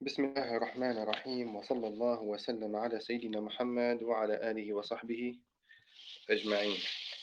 بسم الله الرحمن الرحيم وصلى الله وسلم على سيدنا محمد وعلى آله وصحبه أجمعين.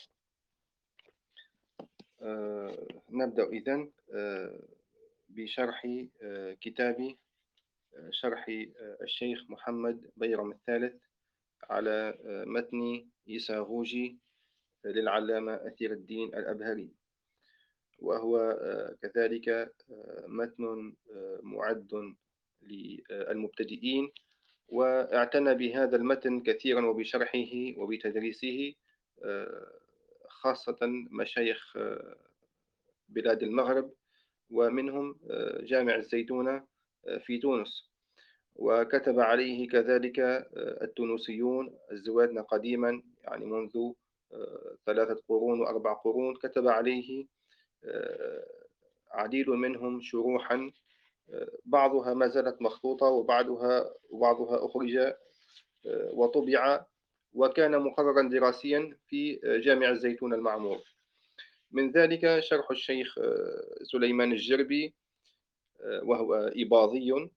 نبدأ إذن بشرح كتاب شرح الشيخ محمد بيرم الثالث على متن يساغوجي للعلامة أثير الدين الأبهري، وهو كذلك متن معد للمبتدئين، واعتنى بهذا المتن كثيرا وبشرحه وبتدريسه، آه، خاصة مشايخ بلاد المغرب، ومنهم جامع الزيتونة في تونس. وكتب عليه كذلك التونسيون الزوادنة قديما، يعني منذ 3 قرون و4 قرون كتب عليه آه، عديد منهم شروحا، بعضها ما زالت مخطوطة وبعضها أخرج وطبع، وكان مقررا دراسيا في جامع الزيتون المعمور. من ذلك شرح الشيخ سليمان الجربي، وهو إباضي،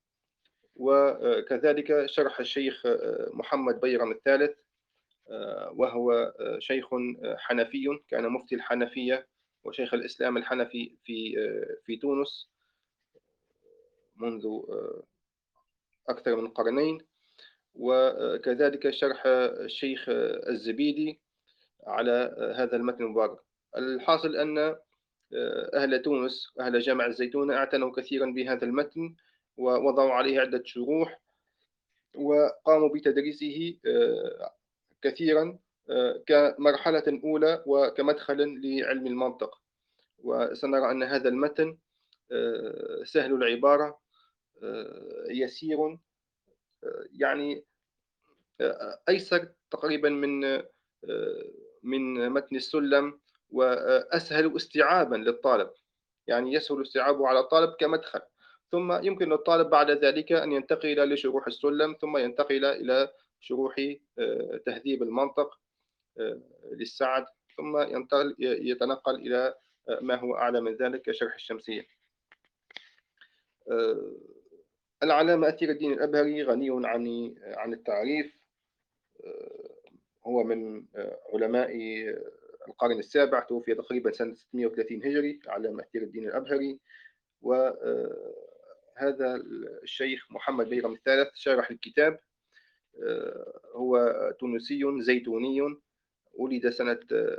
وكذلك شرح الشيخ محمد بيرم الثالث، وهو شيخ حنفي، كان مفتي الحنفية وشيخ الإسلام الحنفي في تونس منذ أكثر من قرنين. وكذلك شرح الشيخ الزبيدي على هذا المتن المبارك. الحاصل أن أهل تونس، أهل جامع الزيتونة، اعتنوا كثيرا بهذا المتن ووضعوا عليه عدة شروح، وقاموا بتدريسه كثيرا كمرحلة أولى وكمدخل لعلم المنطق. وسنرى أن هذا المتن سهل العبارة، يسير، يعني أيسر تقريبا من متن السلم، وأسهل استيعابا للطالب، يعني يسهل استيعابه على الطالب كمدخل. ثم يمكن للطالب بعد ذلك أن ينتقل لشروح السلم، ثم ينتقل إلى شروح تهذيب المنطق للسعد، ثم يتنقل إلى ما هو أعلى من ذلك كشرح الشمسية. العلامة أثير الدين الأبهري غني عن التعريف. هو من علماء القرن السابع، توفي تقريبا سنة 630 هجري، علامة أثير الدين الأبهري. وهذا الشيخ محمد بيرم الثالث شارح الكتاب. هو تونسي زيتوني، ولد سنة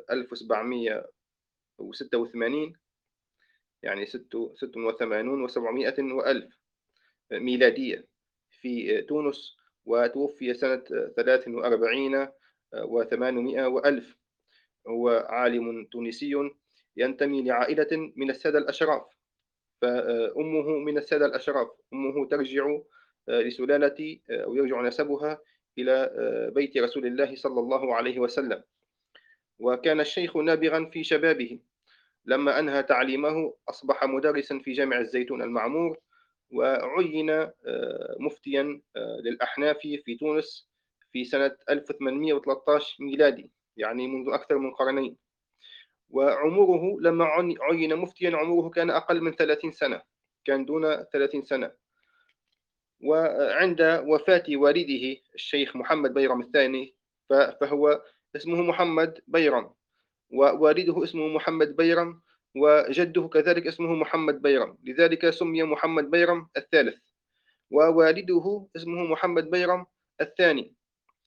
1786، يعني 86 و700 وألف ميلادية في تونس، وتوفي سنة 43 و800 وألف. هو عالم تونسي ينتمي لعائلة من السادة الأشراف، فأمه من السادة الأشراف، أمه ترجع لسلالة أو يرجع نسبها إلى بيت رسول الله صلى الله عليه وسلم. وكان الشيخ نابغا في شبابه، لما أنهى تعليمه أصبح مدرسا في جامع الزيتون المعمور، وعين مفتيا للأحناف في تونس في سنة 1813 ميلادي، يعني منذ أكثر من قرنين. وعمره لما عين مفتيا عمره كان أقل من 30 سنة، كان دون 30 سنة. وعند وفاة والده الشيخ محمد بيرم الثاني، فهو اسمه محمد بيرم، ووالده اسمه محمد بيرم، وجده كذلك اسمه محمد بيرم، لذلك سمي محمد بيرم الثالث. ووالده اسمه محمد بيرم الثاني.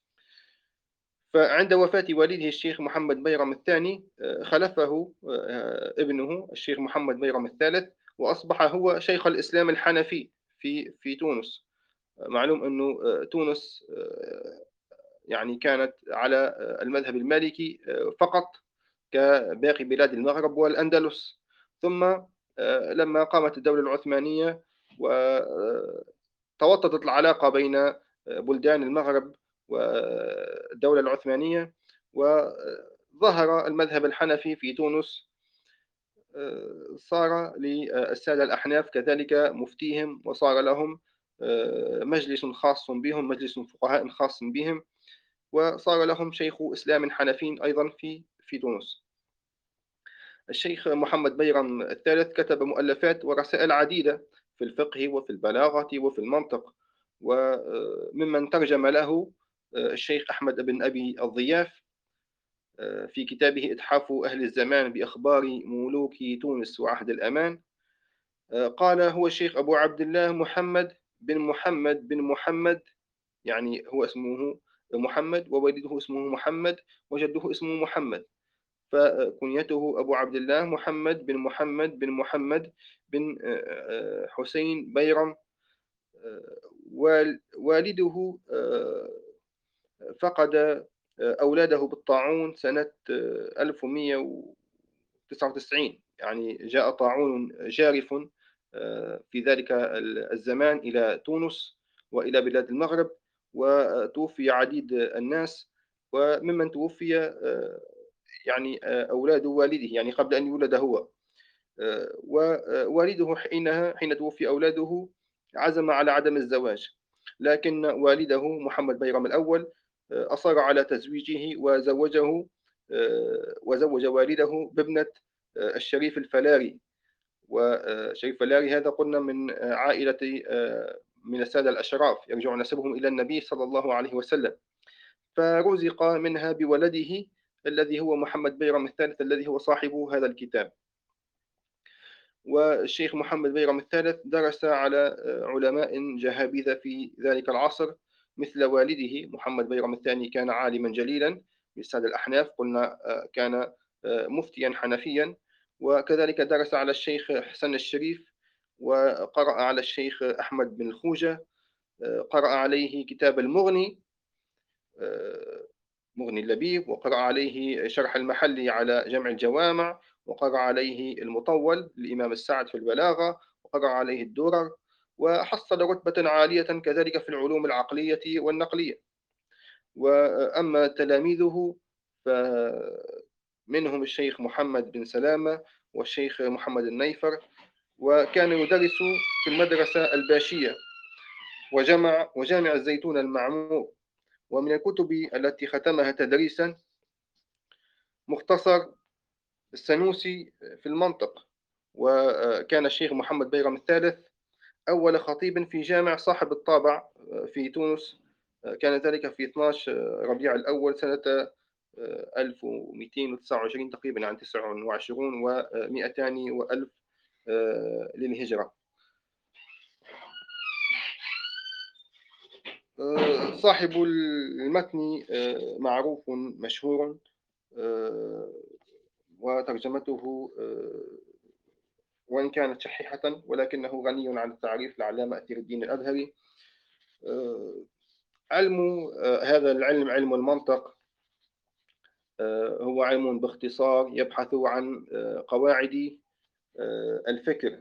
فعند وفاة والده الشيخ محمد بيرم الثاني خلفه ابنه الشيخ محمد بيرم الثالث، وأصبح هو شيخ الإسلام الحنفي في تونس. معلوم أنه تونس يعني كانت على المذهب المالكي فقط كباقي بلاد المغرب والأندلس. ثم لما قامت الدولة العثمانية وتوطدت العلاقة بين بلدان المغرب والدولة العثمانية، وظهر المذهب الحنفي في تونس، صار للسادة الأحناف كذلك مفتيهم، وصار لهم مجلس خاص بهم، مجلس فقهاء خاص بهم، وصار لهم شيخ إسلام حنفي أيضا في تونس. الشيخ محمد بيرم الثالث كتب مؤلفات ورسائل عديدة في الفقه وفي البلاغة وفي المنطق. وممن ترجم له الشيخ أحمد بن أبي الضياف في كتابه إتحاف أهل الزمان بأخبار ملوك تونس وعهد الأمان. قال: هو الشيخ أبو عبد الله محمد بن محمد بن محمد، يعني هو اسمه محمد ووالده اسمه محمد وجده اسمه محمد، فكنيته أبو عبد الله محمد بن محمد بن محمد بن حسين بيرم. والده فقد أولاده بالطاعون سنة 1199، يعني جاء طاعون جارف في ذلك الزمان إلى تونس وإلى بلاد المغرب، وتوفي عديد الناس. وممن توفي يعني أولاد والده، يعني قبل أن يولد هو. ووالده حين توفي أولاده عزم على عدم الزواج، لكن والده محمد بيرم الأول أصر على تزويجه وزوج والده بابنة الشريف الفلاري. والشريف الفلاري هذا قلنا من عائلة من السادة الأشراف يرجع نسبهم إلى النبي صلى الله عليه وسلم، فرزق منها بولده الذي هو محمد بيرم الثالث الذي هو صاحب هذا الكتاب. والشيخ محمد بيرم الثالث درس على علماء جهابذة في ذلك العصر مثل والده محمد بيرم الثاني، كان عالما جليلا من السادة الأحناف، قلنا كان مفتيا حنفيا. وكذلك درس على الشيخ حسن الشريف، وقرأ على الشيخ أحمد بن الخوجة، قرأ عليه كتاب المغني، مغني اللبيب، وقرأ عليه شرح المحلي على جمع الجوامع، وقرأ عليه المطول للإمام السعد في البلاغة، وقرأ عليه الدرر، وحصل رتبة عالية كذلك في العلوم العقلية والنقلية. وأما تلاميذه فمنهم الشيخ محمد بن سلامة والشيخ محمد النيفر، وكان يدرس في المدرسة الباشية وجامع الزيتون المعمور. ومن الكتب التي ختمها تدريسا مختصر السنوسي في المنطق. وكان الشيخ محمد بيرم الثالث أول خطيب في جامع صاحب الطابع في تونس، كان ذلك في 12 ربيع الأول سنة 1229 تقريبا، عن 29 و200 وألف للهجرة. صاحب المتن معروف مشهور، وترجمته وإن كانت شحيحة ولكنه غني عن التعريف لعلامة أثير الدين الأزهري. هذا العلم، علم المنطق، هو علم باختصار يبحث عن قواعد الفكر.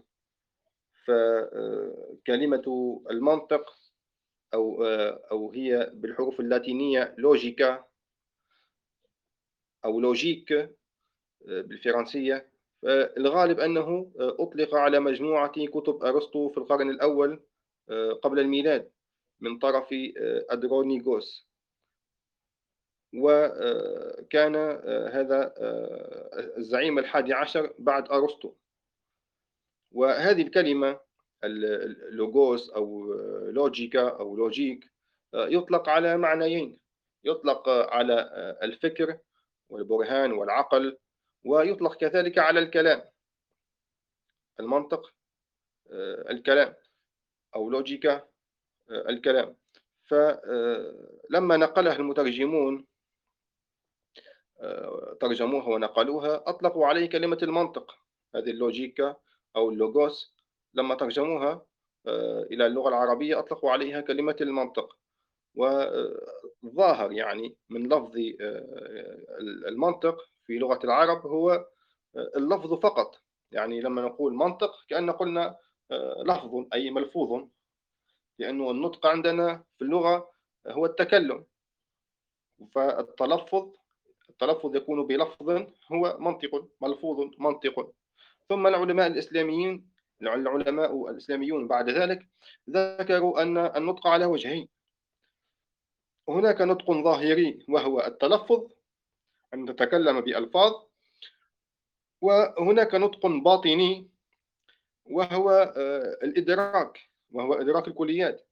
فكلمة المنطق أو هي بالحروف اللاتينية لوجيكا أو لوجيك بالفرنسية، فالغالب أنه أطلق على مجموعة كتب أرسطو في القرن الأول قبل الميلاد من طرف أدرونيغوس. وكان هذا الزعيم 11 بعد أرسطو. وهذه الكلمة اللوغوس أو لوجيكا أو لوجيك يطلق على معنيين: يطلق على الفكر والبرهان والعقل، ويطلق كذلك على الكلام. المنطق الكلام، أو لوجيكا الكلام. فلما نقلها المترجمون ترجموها ونقلوها أطلقوا عليه كلمة المنطق، هذه اللوجيكا أو اللوغوس. لما ترجموها إلى اللغة العربية أطلقوا عليها كلمة المنطق. والظاهر يعني من لفظ المنطق في لغة العرب هو اللفظ فقط، يعني لما نقول منطق كأن قلنا لفظ أي ملفوظ، لأنه النطق عندنا في اللغة هو التكلم، فالتلفظ يكون بلفظ هو منطق، ملفوظ منطق. ثم العلماء الإسلاميون بعد ذلك ذكروا أن النطق على وجهين: هناك نطق ظاهري وهو التلفظ، أن تتكلم بألفاظ، وهناك نطق باطني وهو الإدراك، وهو إدراك الكليات.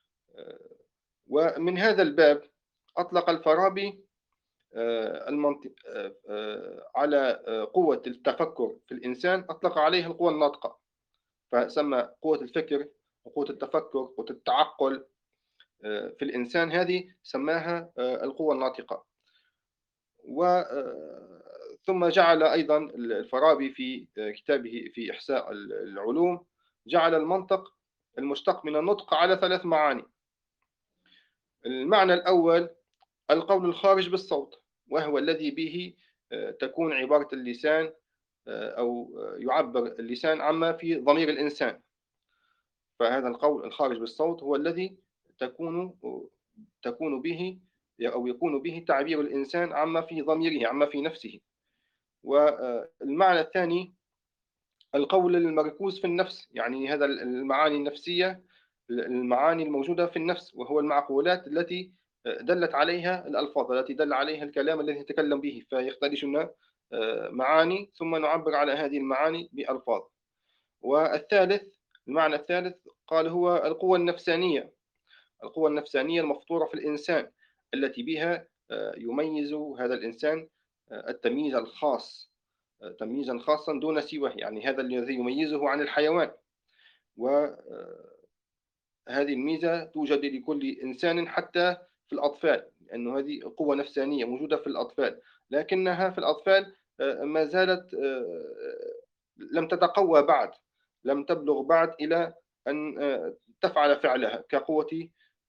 ومن هذا الباب أطلق الفارابي المنطق على قوة التفكر في الإنسان، أطلق عليها القوة الناطقة، فسمى قوة الفكر وقوة التفكر وقوة التعقل في الإنسان، هذه سماها القوة الناطقة. و ثم جعل أيضا الفارابي في كتابه في إحصاء العلوم، جعل المنطق المشتق من النطق على ثلاث معاني. المعنى الأول القول الخارج بالصوت، وهو الذي به تكون عبارة اللسان أو يعبر اللسان عما في ضمير الإنسان. فهذا القول الخارج بالصوت هو الذي تكون تكون به أو يكون به تعبير الإنسان عما في ضميره، عما في نفسه. والمعنى الثاني القول المركوز في النفس، يعني هذا المعاني النفسية، المعاني الموجودة في النفس، وهو المعقولات التي دلت عليها الألفاظ، التي دل عليها الكلام الذي نتكلم به، فيختلجنا معاني ثم نعبر على هذه المعاني بألفاظ. والثالث، المعنى الثالث قال هو القوة النفسانية، القوة النفسانية المفطورة في الإنسان، التي بها يميز هذا الإنسان التمييز الخاص، تمييزا خاصا دون سواه، يعني هذا الذي يميزه عن الحيوان. وهذه الميزة توجد لكل إنسان حتى في الأطفال، لأن هذه قوة نفسانية موجودة في الأطفال، لكنها في الأطفال ما زالت لم تتقوى بعد، لم تبلغ بعد إلى أن تفعل فعلها كقوة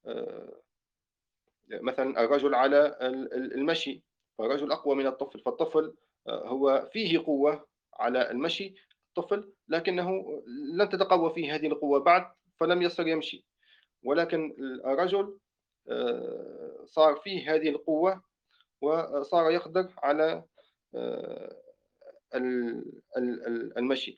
مثلا الرجل على المشي، فالرجل أقوى من الطفل، فالطفل هو فيه قوة على المشي الطفل، لكنه لم تتقوى فيه هذه القوة بعد فلم يصل يمشي. ولكن الرجل صار فيه هذه القوة وصار يقدر على آه، المشي.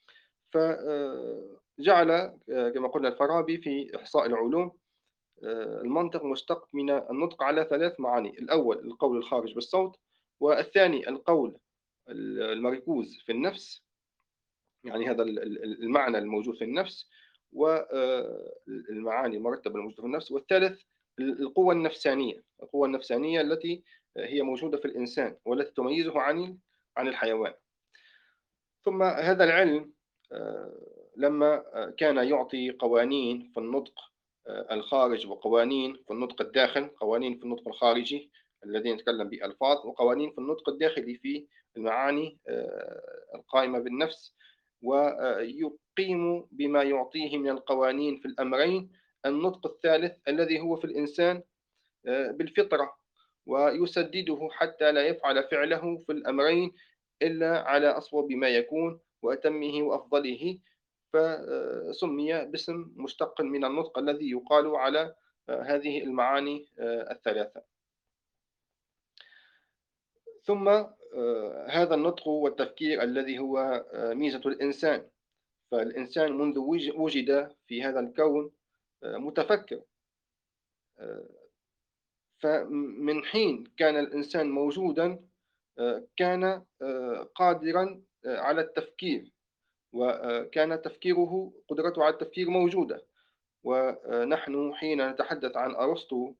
فجعل كما قلنا الفارابي في إحصاء العلوم المنطق مشتق من النطق على ثلاث معاني. الأول القول الخارج بالصوت، والثاني القول المركوز في النفس، يعني هذا المعنى الموجود في النفس والمعاني المرتبة الموجودة في النفس. والثالث القوة النفسانية، القوة النفسانية التي هي موجودة في الإنسان والتي تميزه عن الحيوان. ثم هذا العلم لما كان يعطي قوانين في النطق الخارج وقوانين في النطق الداخل، قوانين في النطق الخارجي الذي نتكلم بألفاظ، وقوانين في النطق الداخلي في المعاني القائمة بالنفس، ويقيم بما يعطيه من القوانين في الأمرين النطق الثالث الذي هو في الإنسان بالفطرة، ويسدده حتى لا يفعل فعله في الأمرين إلا على أصوب ما يكون وأتمه وأفضله، فسمي باسم مشتق من النطق الذي يقال على هذه المعاني الثلاثة. ثم هذا النطق والتفكير الذي هو ميزة الإنسان، فالإنسان منذ وجد في هذا الكون متفكر. فمن حين كان الإنسان موجودا كان قادرا على التفكير، وكان تفكيره قدرته على التفكير موجودة. ونحن حين نتحدث عن أرسطو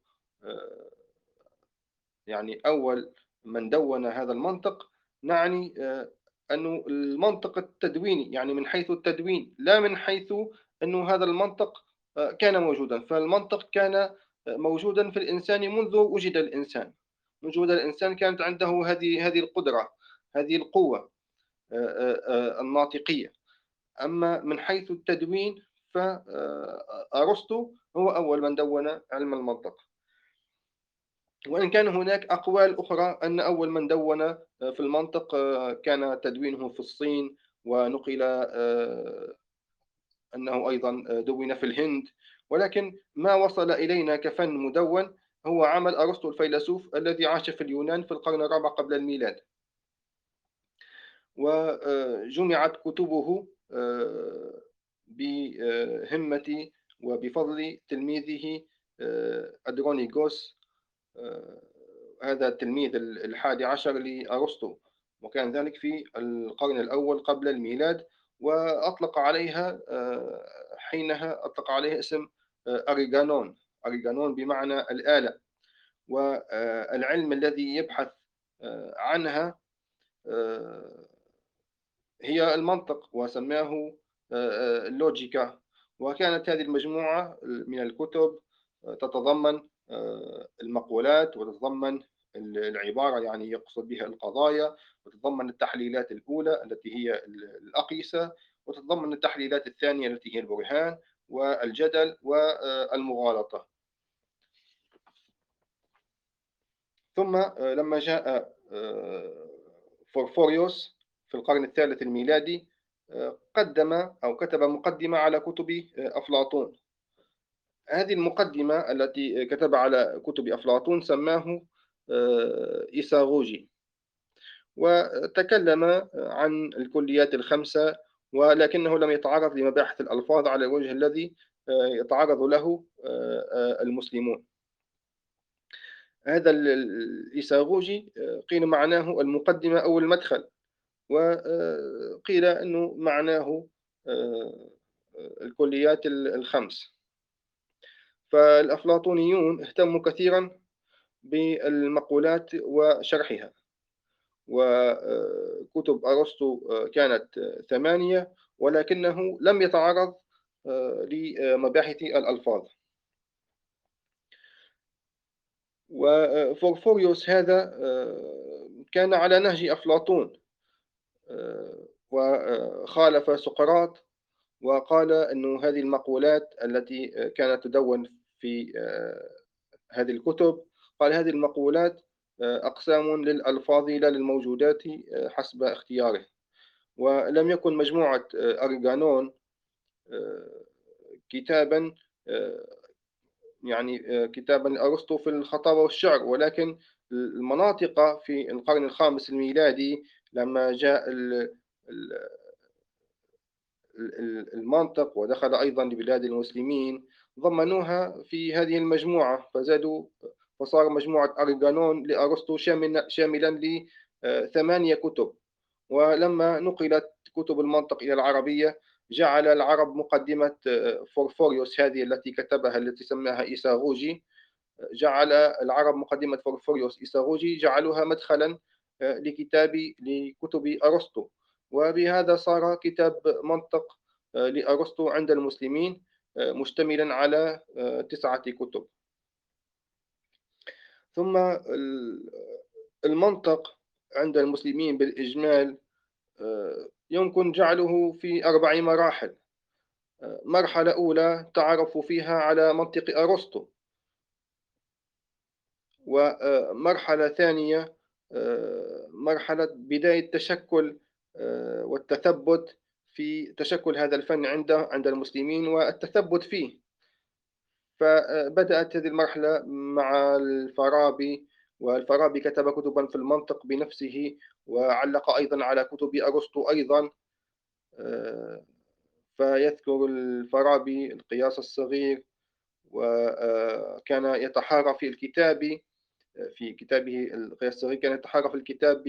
يعني أول من دون هذا المنطق، نعني أنه المنطق التدويني، يعني من حيث التدوين لا من حيث أنه هذا المنطق كان موجودا. فالمنطق كان موجودا في الإنسان منذ وجد الإنسان، منذ وجد الإنسان كانت عنده هذه القدرة، هذه القوة الناطقية. أما من حيث التدوين فأرسطو هو أول من دون علم المنطق. وإن كان هناك أقوال أخرى أن أول من دون في المنطق كان تدوينه في الصين، ونقل أنه أيضا دون في الهند، ولكن ما وصل إلينا كفن مدون هو عمل أرسطو الفيلسوف الذي عاش في اليونان في القرن الرابع قبل الميلاد. وجمعت كتبه بهمة وبفضل تلميذه أدرونيغوس، هذا التلميذ الحادي عشر لأرسطو، وكان ذلك في القرن الأول قبل الميلاد. وأطلق عليها حينها أطلق عليها اسم أريغانون. أريغانون بمعنى الآلة. والعلم الذي يبحث عنها آه، هي المنطق، وسماه اللوجيكا. وكانت هذه المجموعة من الكتب تتضمن المقولات، وتتضمن العبارة، يعني يقصد بها القضايا، وتتضمن التحليلات الأولى التي هي الأقيسة، وتتضمن التحليلات الثانية التي هي البرهان والجدل والمغالطة. ثم لما جاء فورفوريوس في القرن الثالث الميلادي قدم أو كتب مقدمة على كتب أفلاطون. هذه المقدمة التي كتب على كتب أفلاطون سماه إيساغوجي، وتكلم عن الكليات الخمسة، ولكنه لم يتعرض لمباحث الألفاظ على الوجه الذي يتعرض له المسلمون. هذا الإيساغوجي قيل معناه المقدمة أو المدخل، وقيل أنه معناه الكليات الخمس. فالأفلاطونيون اهتموا كثيرا بالمقولات وشرحها، وكتب أرسطو كانت 8، ولكنه لم يتعرض لمباحث الألفاظ. وفورفوريوس هذا كان على نهج أفلاطون، وخالف سقراط، وقال أن هذه المقولات التي كانت تدون في هذه الكتب، قال هذه المقولات أقسام للألفاظ لا للموجودات حسب اختياره. ولم يكن مجموعة أرغانون كتابا يعني كتابا لأرسطو في الخطابة والشعر، ولكن المناطق في القرن الخامس الميلادي لما جاء المنطق ودخل أيضا لبلاد المسلمين ضمنوها في هذه المجموعة، فزادوا فصار مجموعة أرغانون لأرسطو شاملا ل8 كتب. ولما نقلت كتب المنطق إلى العربية جعل العرب مقدمة فورفوريوس هذه التي كتبها التي سماها إيساغوجي، جعل العرب مقدمة فورفوريوس إيساغوجي جعلوها مدخلا لكتب أرسطو. وبهذا صار كتاب منطق لأرسطو عند المسلمين مشتملا على 9 كتب. ثم المنطق عند المسلمين بالإجمال يمكن جعله في 4 مراحل. مرحلة أولى تعرفوا فيها على منطق أرسطو، ومرحلة ثانية مرحلة بداية تشكل والتثبت في تشكل هذا الفن عند المسلمين والتثبت فيه. فبدأت هذه المرحلة مع الفارابي، والفارابي كتب كتبا في المنطق بنفسه، وعلق أيضا على كتب أرسطو أيضا. فيذكر الفارابي القياس الصغير، وكان يتحارى في كتابه القياس الصغير كان يتحارى في الكتاب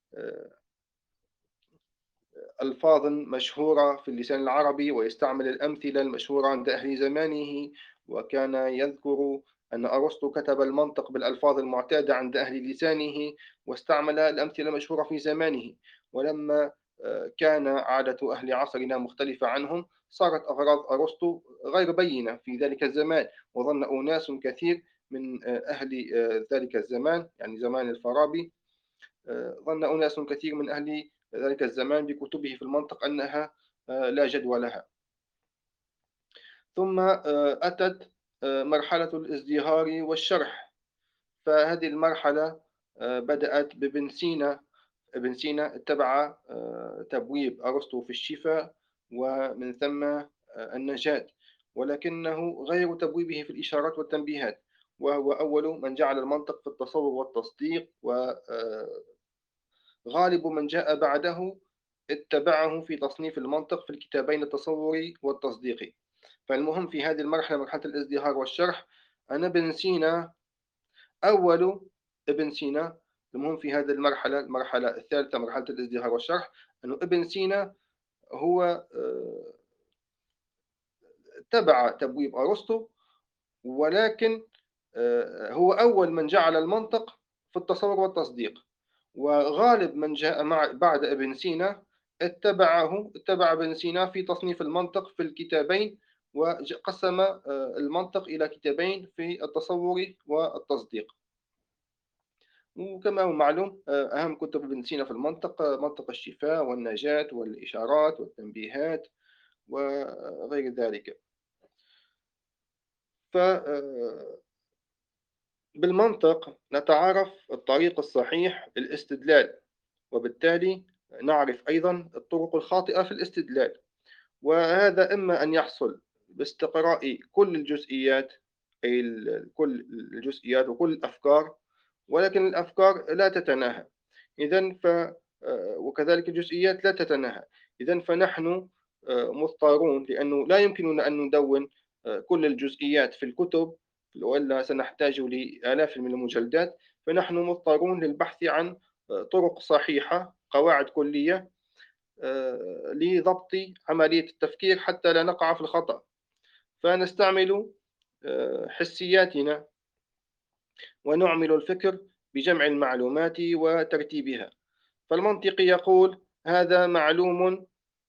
بألفاظ مشهورة في اللسان العربي، ويستعمل الأمثلة المشهورة عند أهل زمانه. وكان يذكر أن أرسطو كتب المنطق بالألفاظ المعتادة عند أهل لسانه، واستعمل الأمثلة المشهورة في زمانه. ولما كان عادة أهل عصرنا مختلفة عنهم، صارت أغراض أرسطو غير بينة في ذلك الزمان، وظن أناس كثير من أهل ذلك الزمان، يعني زمان الفارابي، ظن أناس كثير من أهل ذلك الزمان بكتبه في المنطق أنها لا جدوى لها. ثم أتت مرحلة الازدهار والشرح. فهذه المرحلة بدأت بابن سينا. ابن سينا اتبع تبويب أرسطو في الشفاء، ومن ثم النجاة، ولكنه غير تبويبه في الإشارات والتنبيهات، وهو أول من جعل المنطق في التصور والتصديق، وغالب من جاء بعده اتبعه في تصنيف المنطق في الكتابين التصوري والتصديقي. فالمهم في هذه المرحلة، مرحلة الازدهار والشرح، أن ابن سينا أول ابن سينا. المهم في هذه المرحلة الثالثة، مرحلة الازدهار والشرح، أن ابن سينا هو اتبع تبويب أرسطو، ولكن هو أول من جعل المنطق في التصور والتصديق، وغالب من جاء بعد ابن سينا اتبع ابن سينا في تصنيف المنطق في الكتابين، وقسم المنطق إلى كتابين في التصور والتصديق. وكما هو معلوم أهم كتب ابن سينا في المنطق منطق الشفاء والنجاة والإشارات والتنبيهات وغير ذلك. فبالمنطق نتعرف الطريق الصحيح للاستدلال، وبالتالي نعرف أيضا الطرق الخاطئة في الاستدلال، وهذا إما أن يحصل باستقراء كل الجزئيات، أي كل الجزئيات وكل الأفكار، ولكن الأفكار لا تتناهى. إذن وكذلك الجزئيات لا تتناهى. إذن فنحن مضطرون، لأنه لا يمكننا أن ندون كل الجزئيات في الكتب، وإلا سنحتاج لآلاف من المجلدات. فنحن مضطرون للبحث عن طرق صحيحة، قواعد كلية لضبط عملية التفكير حتى لا نقع في الخطأ. فنستعمل حسياتنا ونعمل الفكر بجمع المعلومات وترتيبها. فالمنطقي يقول: هذا معلوم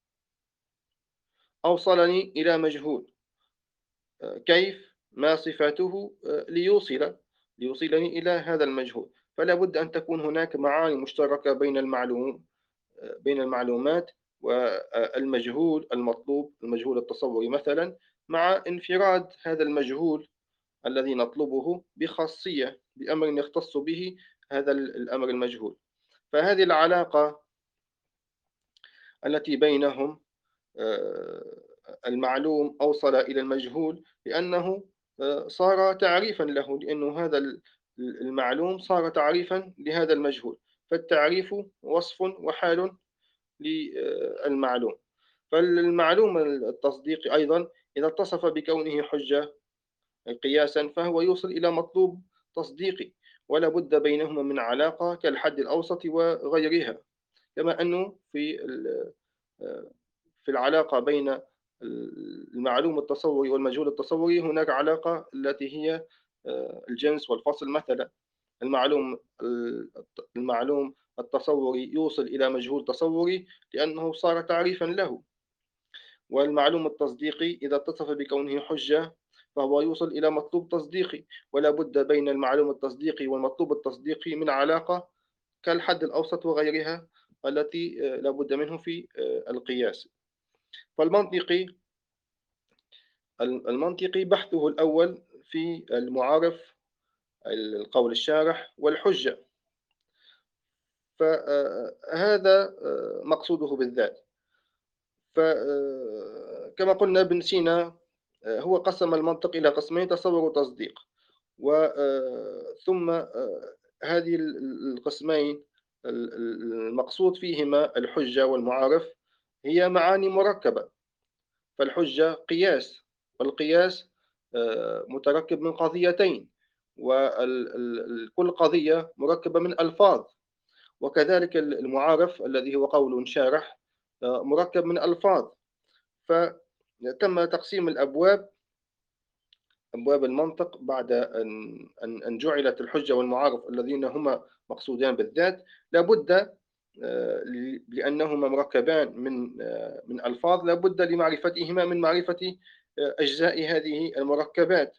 أوصلني إلى مجهول، كيف؟ ما صفاته؟ ليوصلني إلى هذا المجهول. فلا بد أن تكون هناك معاني مشتركة بين المعلومات والمجهول المطلوب، المجهول التصوري مثلا، مع انفراد هذا المجهول الذي نطلبه بخاصية، بأمر يختص به هذا الأمر المجهول. فهذه العلاقة التي بينهم، المعلوم أوصل إلى المجهول لأنه صار تعريفا له، لأنه هذا المعلوم صار تعريفا لهذا المجهول. فالتعريف وصف وحال للمعلوم. فالمعلوم التصديقي أيضا إذا اتصف بكونه حجة قياسا فهو يوصل إلى مطلوب تصديقي، ولا بد بينهما من علاقة كالحد الأوسط وغيرها. كما أنه في العلاقة بين المعلوم التصوري والمجهول التصوري هناك علاقة التي هي الجنس والفصل. مثلا المعلوم التصوري يوصل إلى مجهول تصوري لأنه صار تعريفا له، والمعلوم التصديقي إذا اتصف بكونه حجة فهو يوصل إلى مطلوب تصديقي. ولا بد بين المعلوم التصديقي والمطلوب التصديقي من علاقة كالحد الأوسط وغيرها التي لا بد منه في القياس. فالمنطقي بحثه الأول في المعارف، القول الشارح والحجة. فهذا مقصوده بالذات. فكما قلنا ابن سينا هو قسم المنطق إلى قسمين: تصور وتصديق. ثم هذه القسمين المقصود فيهما الحجة والمعارف هي معاني مركبة. فالحجة قياس، والقياس متركب من قضيتين، وكل قضية مركبة من ألفاظ. وكذلك المعارف الذي هو قول شارح مركب من ألفاظ. فتم تقسيم أبواب المنطق بعد أن جعلت الحجة والمعارف الذين هما مقصودان بالذات. لابد لأنهما مركبان من ألفاظ، لابد لمعرفتهما من معرفة أجزاء هذه المركبات.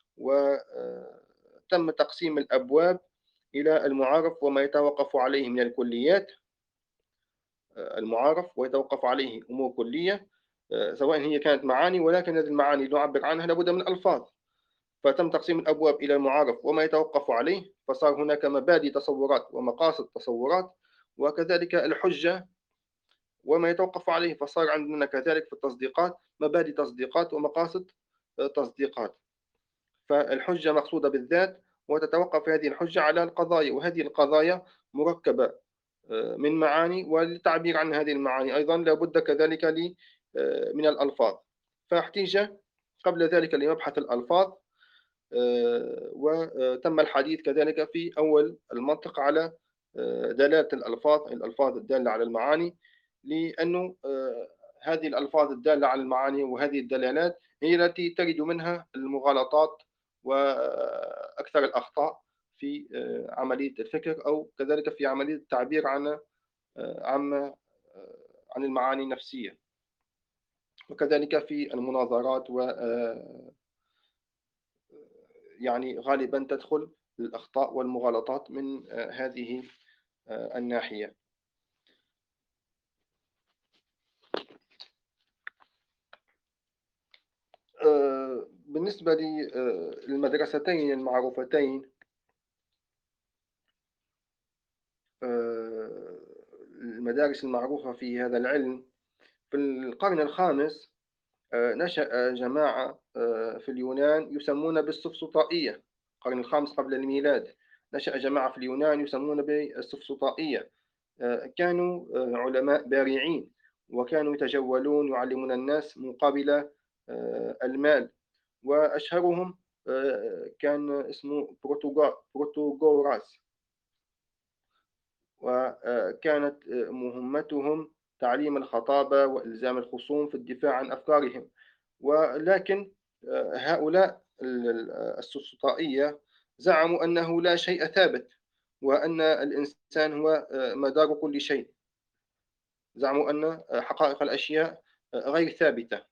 وتم تقسيم الأبواب إلى المعارف وما يتوقف عليه من الكليات. المعارف ويتوقف عليه أمور كلية، سواء هي كانت معاني، ولكن هذه المعاني نعبر عنها لابد من ألفاظ. فتم تقسيم الأبواب إلى المعارف وما يتوقف عليه، فصار هناك مبادئ تصورات ومقاصد تصورات، وكذلك الحجة وما يتوقف عليه، فصار عندنا كذلك في التصديقات مبادئ تصديقات ومقاصد تصديقات. فالحجة مقصودة بالذات، وتتوقف هذه الحجة على القضايا، وهذه القضايا مركبة من معاني، وللتعبير عن هذه المعاني أيضا لابد كذلك من الألفاظ. فاحتيج قبل ذلك لمبحث الألفاظ، وتم الحديث كذلك في أول المنطق على دلالة الألفاظ الدالة على المعاني، لأنه هذه الألفاظ الدالة على المعاني وهذه الدلالات هي التي ترد منها المغالطات وأكثر الأخطاء في عملية الفكر أو كذلك في عملية التعبير عن عن المعاني النفسية، وكذلك في المناظرات و يعني غالبًا تدخل الأخطاء والمغالطات من هذه الناحية. بالنسبة للمدرستين المعروفتين، آآ المدارس المعروفة في هذا العلم، في القرن الخامس نشأ جماعة في اليونان يسمون بالسفسطائية. القرن الخامس قبل الميلاد نشأ جماعة في اليونان يسمون بالسفسطائية. كانوا علماء بارعين، وكانوا يتجولون يعلمون الناس مقابل المال، وأشهرهم كان اسمه بروتوغوراس، وكانت مهمتهم تعليم الخطابة وإلزام الخصوم في الدفاع عن أفكارهم. ولكن هؤلاء السفسطائية زعموا أنه لا شيء ثابت، وأن الإنسان هو مدار كل شيء. زعموا أن حقائق الأشياء غير ثابتة.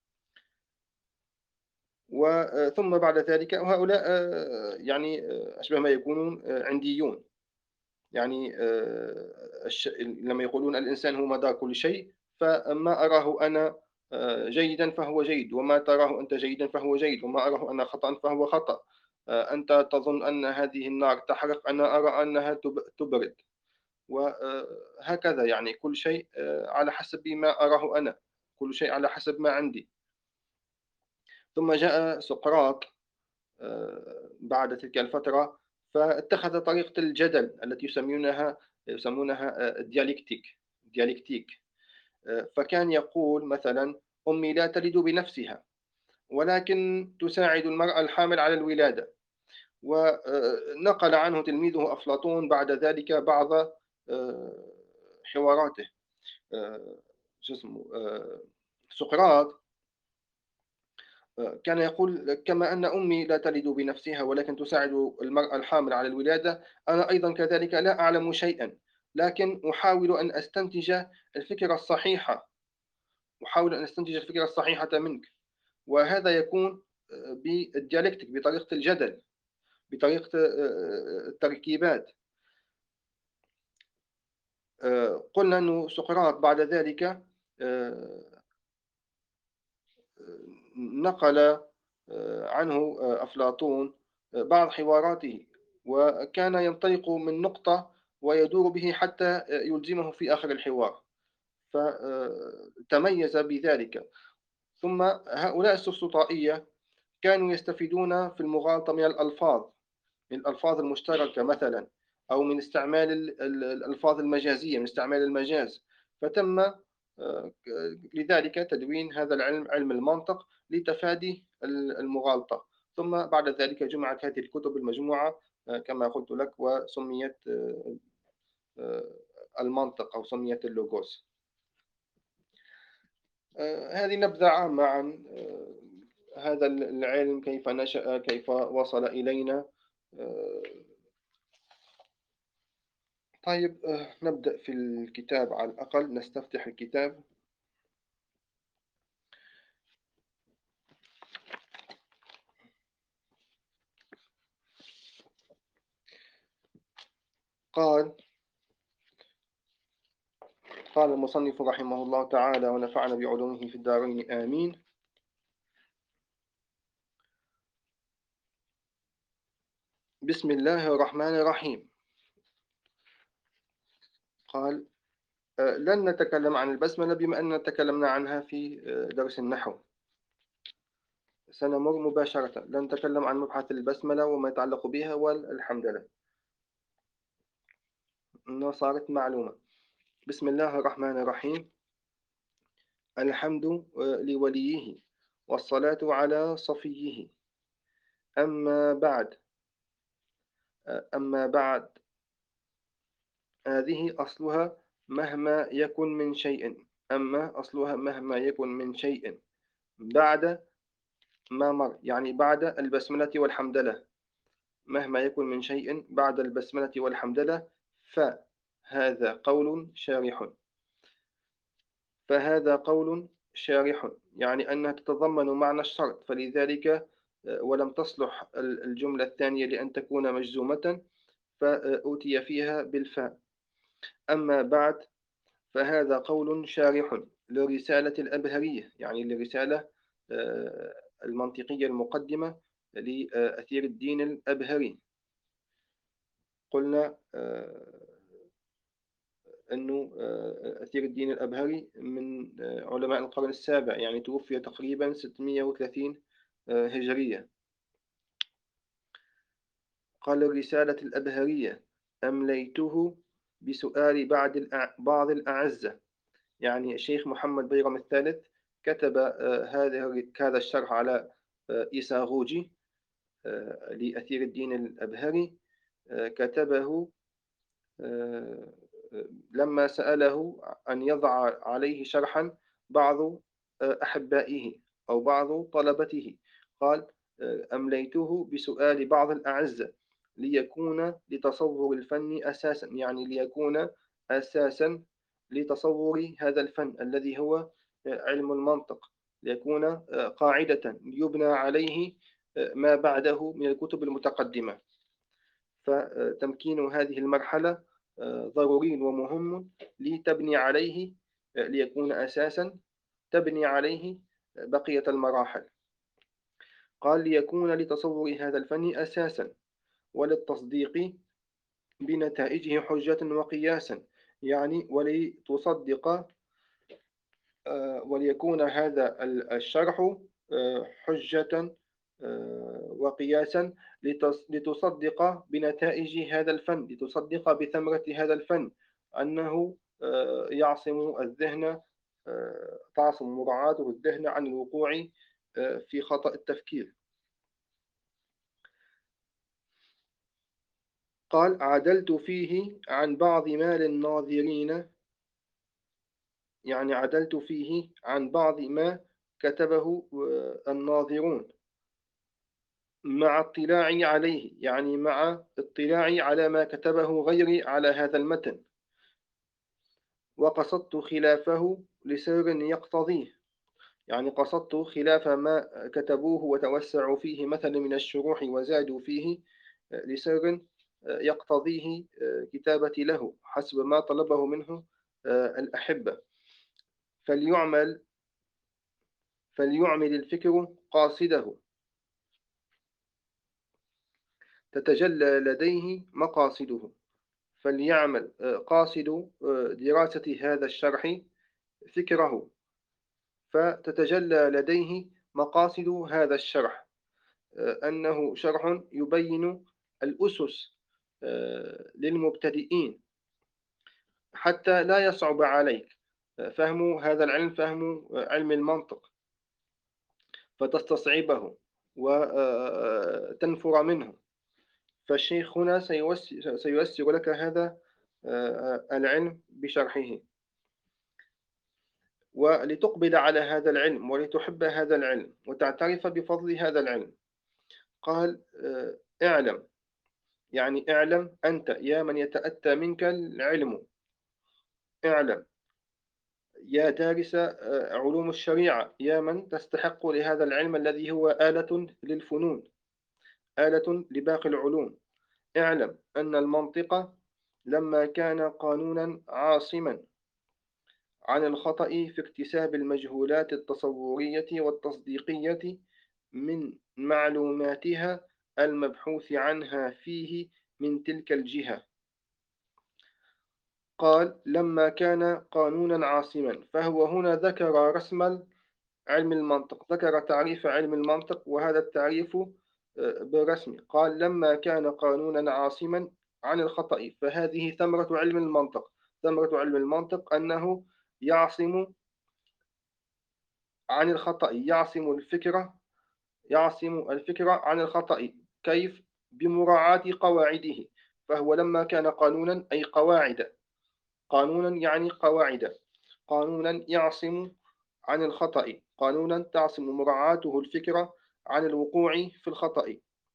ثم بعد ذلك هؤلاء يعني أشبه ما يكونون عنديون. يعني لما يقولون الإنسان هو مدار كل شيء، فما أراه أنا جيدا فهو جيد، وما تراه أنت جيدا فهو جيد، وما أراه أنا خطأ فهو خطأ. أنت تظن أن هذه النار تحرق، أنا أرى أنها تبرد. وهكذا يعني كل شيء على حسب ما أراه أنا، كل شيء على حسب ما عندي. ثم جاء سقراط بعد تلك الفترة، فاتخذ طريقة الجدل التي يسمونها ديالكتيك. فكان يقول مثلا: أمي لا تلد بنفسها، ولكن تساعد المرأة الحامل على الولادة. ونقل عنه تلميذه أفلاطون بعد ذلك بعض حواراته. شو اسمه سقراط كان يقول: كما أن أمي لا تلد بنفسها ولكن تساعد المرأة الحامل على الولادة، أنا أيضا كذلك لا أعلم شيئا، لكن أحاول أن أستنتج الفكرة الصحيحة منك. وهذا يكون بالديالكتيك، بطريقة الجدل، بطريقة التركيبات. قلنا أن سقراط بعد ذلك آه، نقل عنه أفلاطون بعض حواراته، وكان ينطلق من نقطة ويدور به حتى يلزمه في آخر الحوار، فتميز بذلك. ثم هؤلاء السفسطائية كانوا يستفيدون في المغالطة من الألفاظ المشتركة مثلا، أو من استعمال الألفاظ المجازية، من استعمال المجاز. فتم لذلك تدوين هذا العلم، علم المنطق، لتفادي المغالطة. ثم بعد ذلك جمعت هذه الكتب المجموعة كما قلت لك، وسميت آه، المنطق، أو سميت اللوغوس. هذه نبذة عامة عن هذا العلم، كيف نشأ، كيف وصل إلينا. آه، طيب، نبدأ في الكتاب على الأقل، نستفتح الكتاب. قال قال المصنف رحمه الله تعالى ونفعنا بعلومه في الدارين آمين. بسم الله الرحمن الرحيم. قال: لن نتكلم عن البسملة بما أننا تكلمنا عنها في درس النحو. سنمر مباشرة، لن نتكلم عن مبحث البسملة وما يتعلق بها والحمدلله، إنها صارت معلومة. بسم الله الرحمن الرحيم. الحمد لوليه، والصلاة على صفيه. أما بعد أما بعد هذه أصلها: مهما يكن من شيء، أما أصلها مهما يكن من شيء بعد ما مر، يعني بعد البسملة والحمدلة، مهما يكن من شيء بعد البسملة والحمدلة، فهذا قول شارح. فهذا قول شارح يعني أنها تتضمن معنى الشرط، فلذلك ولم تصلح الجملة الثانية لأن تكون مجزومة فأوتي فيها بالفاء. أما بعد فهذا قول شارح لرسالة الأبهرية، يعني للرسالة المنطقية المقدمة لأثير الدين الأبهري. قلنا أنه أثير الدين الأبهري من علماء القرن السابع، يعني توفي تقريبا 630 هجرية. قال الرسالة الأبهرية أمليته بسؤال بعض الأعزة، يعني الشيخ محمد بيرم الثالث كتب هذا الشرح على إيساغوجي لأثير الدين الأبهري. كتبه لما سأله أن يضع عليه شرحا بعض أحبائه أو بعض طلبته، قال أمليته بسؤال بعض الأعزة ليكون لتصور الفن أساسا، يعني ليكون أساسا لتصور هذا الفن الذي هو علم المنطق، ليكون قاعدة يبنى عليه ما بعده من الكتب المتقدمة. فتمكين هذه المرحلة ضروري ومهم لتبني عليه، ليكون أساسا تبني عليه بقية المراحل. قال ليكون لتصور هذا الفن أساسا وللتصديق بنتائجه حجة وقياسا، يعني وليكون هذا الشرح حجة وقياسا لتصدق بنتائج هذا الفن، لتصدق بثمرة هذا الفن، أنه يعصم الذهن، تعصم مراعاته الذهن عن الوقوع في خطأ التفكير. قال عدلت فيه عن بعض ما للناظرين، يعني عدلت فيه عن بعض ما كتبه الناظرون مع اطلاعي عليه، يعني مع اطلاعي على ما كتبه غيري على هذا المتن، وقصدت خلافه لسر يقتضيه، يعني قصدت خلاف ما كتبوه وتوسعوا فيه مثلا من الشروح وزادوا فيه لسر يقتضيه كتابتي له حسب ما طلبه منه الأحبة. فليعمل فليعمل الفكر قاصده تتجلى لديه مقاصده. فليعمل قاصد دراسة هذا الشرح فكره فتتجلى لديه مقاصد هذا الشرح، أنه شرح يبين الأسس للمبتدئين حتى لا يصعب عليك فهم هذا العلم، فهم علم المنطق، فتستصعبه وتنفر منه. فالشيخ هنا سييسر لك هذا العلم بشرحه، ولتقبل على هذا العلم ولتحب هذا العلم وتعترف بفضل هذا العلم. قال اعلم، يعني اعلم أنت يا من يتأتى منك العلم، اعلم يا دارس علوم الشريعة، يا من تستحق لهذا العلم الذي هو آلة للفنون، آلة لباقي العلوم. اعلم أن المنطق لما كان قانونا عاصما عن الخطأ في اكتساب المجهولات التصورية والتصديقية من معلوماتها المبحوث عنها فيه من تلك الجهة. قال لما كان قانونا عاصما، فهو هنا ذكر رسم علم المنطق، ذكر تعريف علم المنطق، وهذا التعريف بالرسم. قال لما كان قانونا عاصما عن الخطأ، فهذه ثمرة علم المنطق. ثمرة علم المنطق أنه يعصم عن الخطأ، يعصم الفكرة عن الخطأ. كيف؟ بمراعاة قواعده. فهو لما كان قانونا أي قواعد، قانونا يعني قواعد، قانونا يعصم عن الخطأ، قانونا تعصم مراعاته الفكرة عن الوقوع في الخطأ.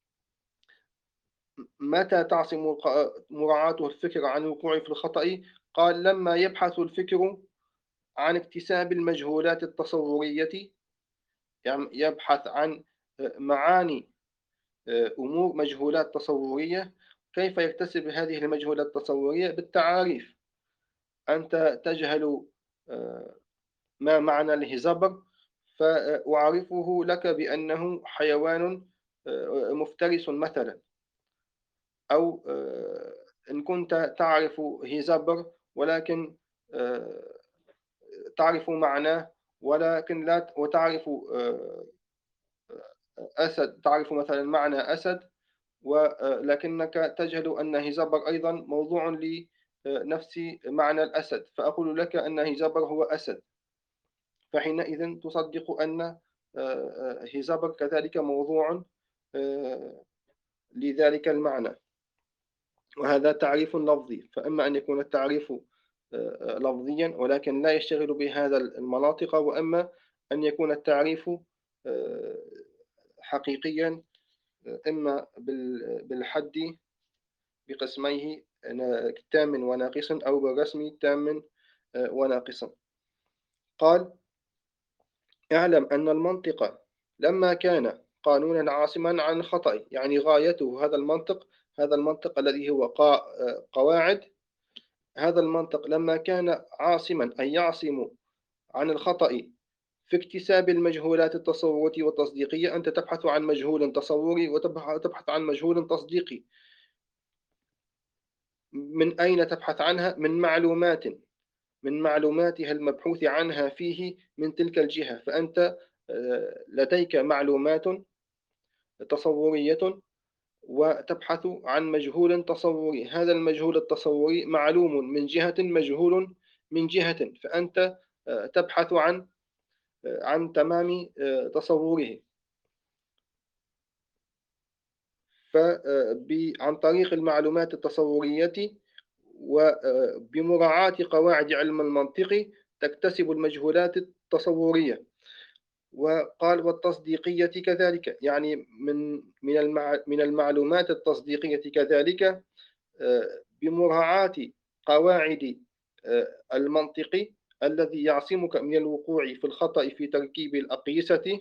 متى تعصم مراعاته الفكرة عن الوقوع في الخطأ؟ قال: لما يبحث الفكر عن اكتساب المجهولات التصورية، يعني يبحث عن معاني أمور مجهولات تصورية. كيف يكتسب هذه المجهولات التصورية؟ بالتعاريف. أنت تجهل ما معنى الهزبر، فأعرفه لك بأنه حيوان مفترس مثلا. أو إن كنت تعرف هزبر ولكن آه، تعرف معناه، ولكن لا وتعرف أسد، تعرف مثلا معنى أسد، ولكنك تجهل أن هزبر أيضا موضوع لنفس معنى الأسد، فأقول لك أن هزبر هو أسد، فحينئذ تصدق أن هزبر كذلك موضوع لذلك المعنى. وهذا تعريف لفظي. فأما أن يكون التعريف لفظيا ولكن لا يشتغل بهذا المناطق، وأما أن يكون التعريف آه، حقيقيا، إما بالحد بقسميه تام وناقص، أو بالرسم تام وناقص. قال: اعلم أن المنطق لما كان قانونا عاصما عن الخطأ، يعني غايته هذا المنطق الذي هو قواعد، هذا المنطق لما كان عاصما أي يعصم عن الخطأ في اكتساب المجهولات التصورية والتصديقية. أنت تبحث عن مجهول تصوري وتبحث عن مجهول تصديقي. من أين تبحث عنها؟ من معلوماتها المبحوث عنها فيه من تلك الجهة. فأنت لديك معلومات تصورية وتبحث عن مجهول تصوري. هذا المجهول التصوري معلوم من جهة، مجهول من جهة، فأنت تبحث عن تمام تصوره. فعن طريق المعلومات التصورية وبمراعاة قواعد علم المنطق تكتسب المجهولات التصورية. وقال: والتصديقية كذلك، يعني من المعلومات التصديقية كذلك بمراعاة قواعد المنطق الذي يعصمك من الوقوع في الخطأ في تركيب الأقيسة،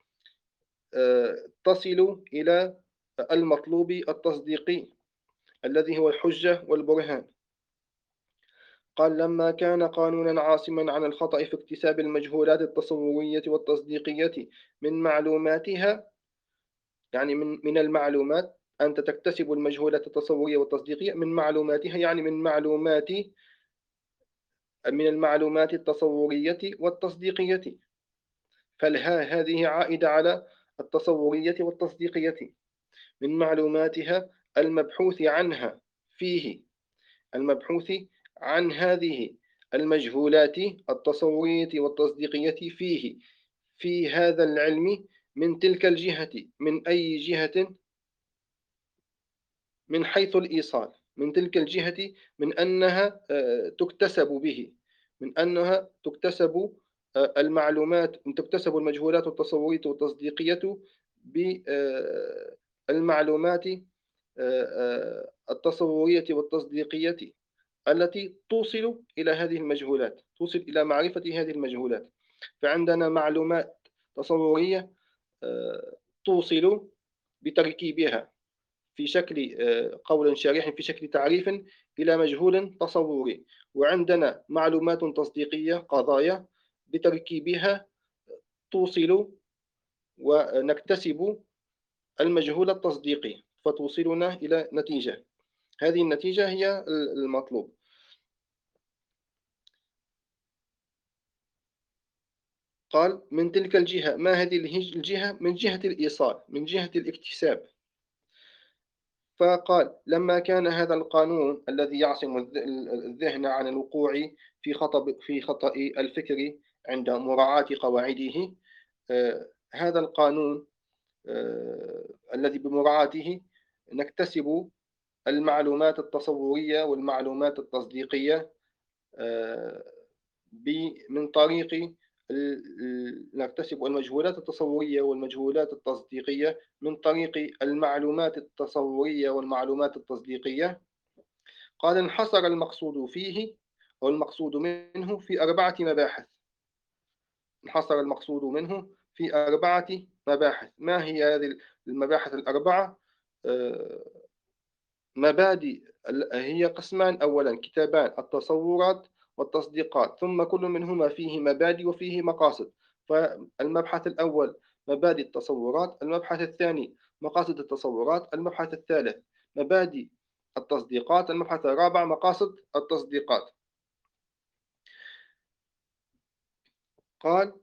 تصل إلى المطلوب التصديقي الذي هو الحجة والبرهان. قال: لما كان قانونا عاصما عن الخطأ في اكتساب المجهولات التصورية والتصديقية من معلوماتها، يعني من المعلومات، أنت تكتسب المجهولات التصورية والتصديقية من معلوماتها، يعني من المعلومات التصورية والتصديقية. فالها هذه عائدة على التصورية والتصديقية. من معلوماتها المبحوث عنها فيه، المبحوث عن هذه المجهولات التصورية والتصديقية فيه، في هذا العلم، من تلك الجهة. من أي جهة؟ من حيث الإيصال، من تلك الجهة، من أنها تكتسب به، من أنها تكتسب المعلومات، تكتسب المجهولات التصورية والتصديقية بالمعلومات التصورية والتصديقية التي توصل إلى هذه المجهولات، توصل إلى معرفة هذه المجهولات. فعندنا معلومات تصورية توصل بتركيبها في شكل قول شريح، في شكل تعريف، إلى مجهول تصوري. وعندنا معلومات تصديقية، قضايا، بتركيبها توصل ونكتسب المجهول التصديقي، فتوصلنا إلى نتيجة. هذه النتيجة هي المطلوب. قال: من تلك الجهة. ما هذه الجهة؟ من جهة الإيصال، من جهة الاكتساب. فقال: لما كان هذا القانون الذي يعصم الذهن عن الوقوع في خطأ الفكر عند مراعاة قواعده، هذا القانون الذي بمراعاته نكتسب المعلومات التصورية والمعلومات التصديقية من طريق نكتسب المجهولات التصورية والمجهولات التصديقية من طريق المعلومات التصورية والمعلومات التصديقية. قال انحصر المقصود فيه أو المقصود منه في 4 مباحث. انحصر المقصود منه في 4 مباحث. ما هي هذه المباحث الأربعة؟ آه، مبادئ. هي قسمان، أولا كتابان: التصورات والتصديقات، ثم كل منهما فيه مبادئ وفيه مقاصد. فالمبحث الأول مبادئ التصورات، المبحث الثاني مقاصد التصورات، المبحث الثالث مبادئ التصديقات، المبحث الرابع مقاصد التصديقات. قال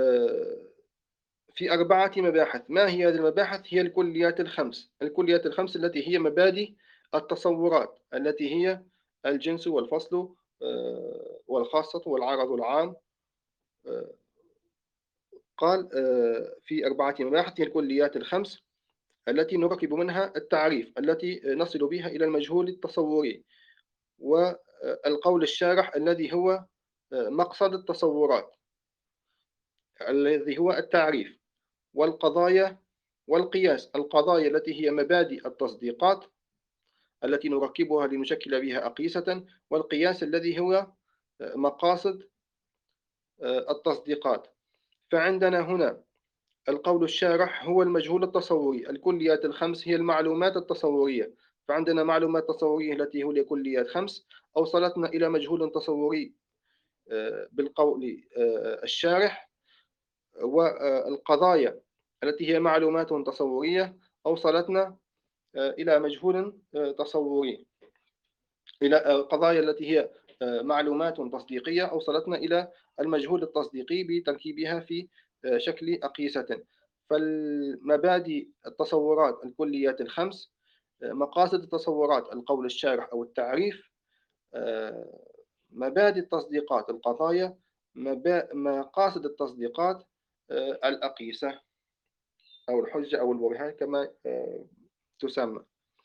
في 4 مباحث. ما هي هذه المباحث؟ هي الكليات الخمس. الكليات الخمس التي هي مبادئ التصورات، التي هي الجنس والفصل والخاصة والعرض العام. آه، قال في 4 مباحث هي الكليات الخمس التي نركب منها التعريف، التي نصل بها إلى المجهول التصوري، والقول الشارح الذي هو مقصد التصورات الذي هو التعريف، والقضايا والقياس. القضايا التي هي مبادئ التصديقات التي نركبها لنشكل بها أقيسة، والقياس الذي هو مقاصد التصديقات. فعندنا هنا القول الشارح هو المجهول التصوري. الكليات الخمس هي المعلومات التصورية. فعندنا معلومات تصورية التي هي كليات خمس أوصلتنا إلى مجهول تصوري بالقول الشارح، والقضايا التي هي معلومات تصورية أوصلتنا إلى مجهول تصوري، إلى القضايا التي هي معلومات تصديقية أوصلتنا إلى المجهول التصديقي بتركيبها في شكل أقيسة. فالمبادئ التصورات الكليات الخمس، مقاصد التصورات القول الشارح أو التعريف، مبادئ التصديقات القضايا، مقاصد التصديقات الأقيسة أو الحجة أو البرهان كما تسمى.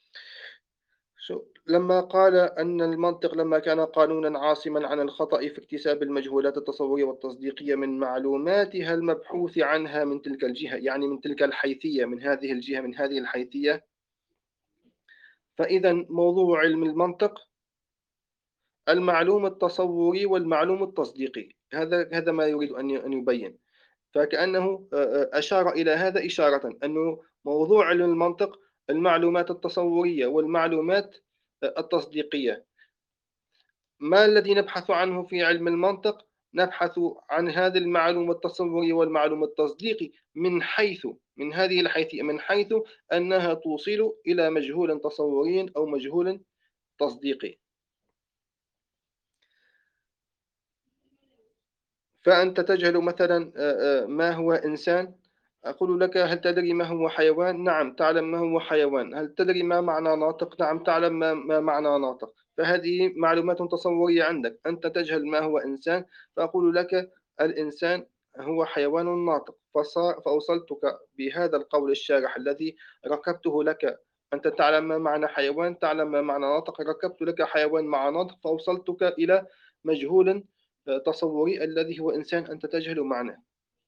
لما قال أن المنطق لما كان قانونا عاصما عن الخطأ في اكتساب المجهولات التصورية والتصديقية من معلوماتها المبحوث عنها من تلك الجهة، يعني من تلك الحيثية، من هذه الجهة، من هذه الحيثية. فإذا موضوع علم المنطق المعلوم التصوري والمعلوم التصديقي. هذا ما يريد أن يبين. فكأنه أشار إلى هذا إشارة أنه موضوع علم المنطق المعلومات التصورية والمعلومات التصديقية. ما الذي نبحث عنه في علم المنطق؟ نبحث عن هذه المعلومة التصوري والمعلومة التصديقي من هذه الحيثية، من حيث أنها توصل إلى مجهول تصوري أو مجهول تصديقي. فأنت تجهل مثلا ما هو إنسان، أقول لك هل تدري ما هو حيوان؟ نعم تعلم ما هو حيوان. هل تدري ما معنى ناطق؟ نعم تعلم ما معنى ناطق. فهذه معلومات تصورية عندك. أنت تجهل ما هو إنسان، فأقول لك الإنسان هو حيوان ناطق. فأوصلتك بهذا القول الشارح الذي ركبته لك. أنت تعلم ما معنى حيوان، تعلم ما معنى ناطق، ركبت لك حيوان مع ناطق فأوصلتك إلى مجهول تصوري الذي هو إنسان أنت تجهل معناه.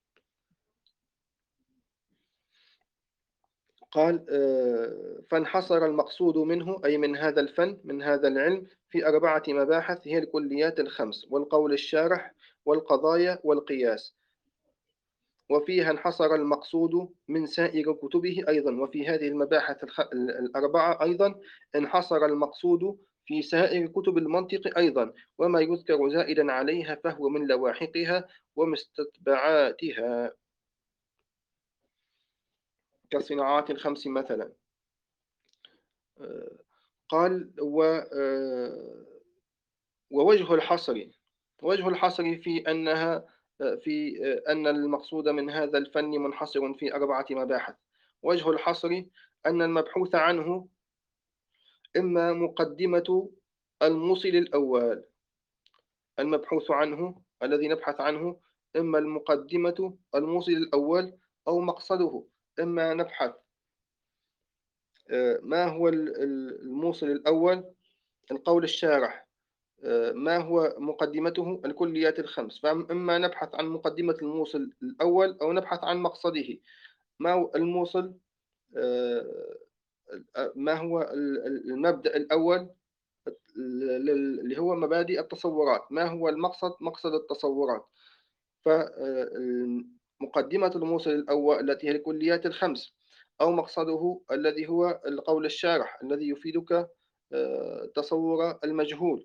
قال فانحصر المقصود منه أي من هذا الفن، من هذا العلم، في 4 مباحث هي الكليات الخمس والقول الشارح والقضايا والقياس. وفيها انحصر المقصود من سائر كتبه أيضا. وفي هذه المباحث الأربعة أيضا انحصر المقصود في سائر كتب المنطق أيضا، وما يذكر زائدا عليها فهو من لواحقها ومستتبعاتها كالصناعات الخمس مثلا. قال ووجه الحصر، وجه الحصر في أنها في أن المقصود من هذا الفن منحصر في 4 مباحث. وجه الحصر أن المبحوث عنه إما مقدمة الموصل الأول. المبحوث عنه الذي نبحث عنه إما المقدمة الموصل الأول أو مقصده. إما نبحث ما هو الموصل الأول؟ القول الشارح ما هو مقدمته؟ الكليات الخمس. فإما نبحث عن مقدمة الموصل الأول أو نبحث عن مقصده. ما هو الموصل؟ آه، ما هو المبدأ الأول اللي هو مبادئ التصورات؟ ما هو المقصد؟ مقصد التصورات. فمقدمة الموصل الأول التي هي الكليات الخمس، أو مقصده الذي هو القول الشارح الذي يفيدك تصور المجهول.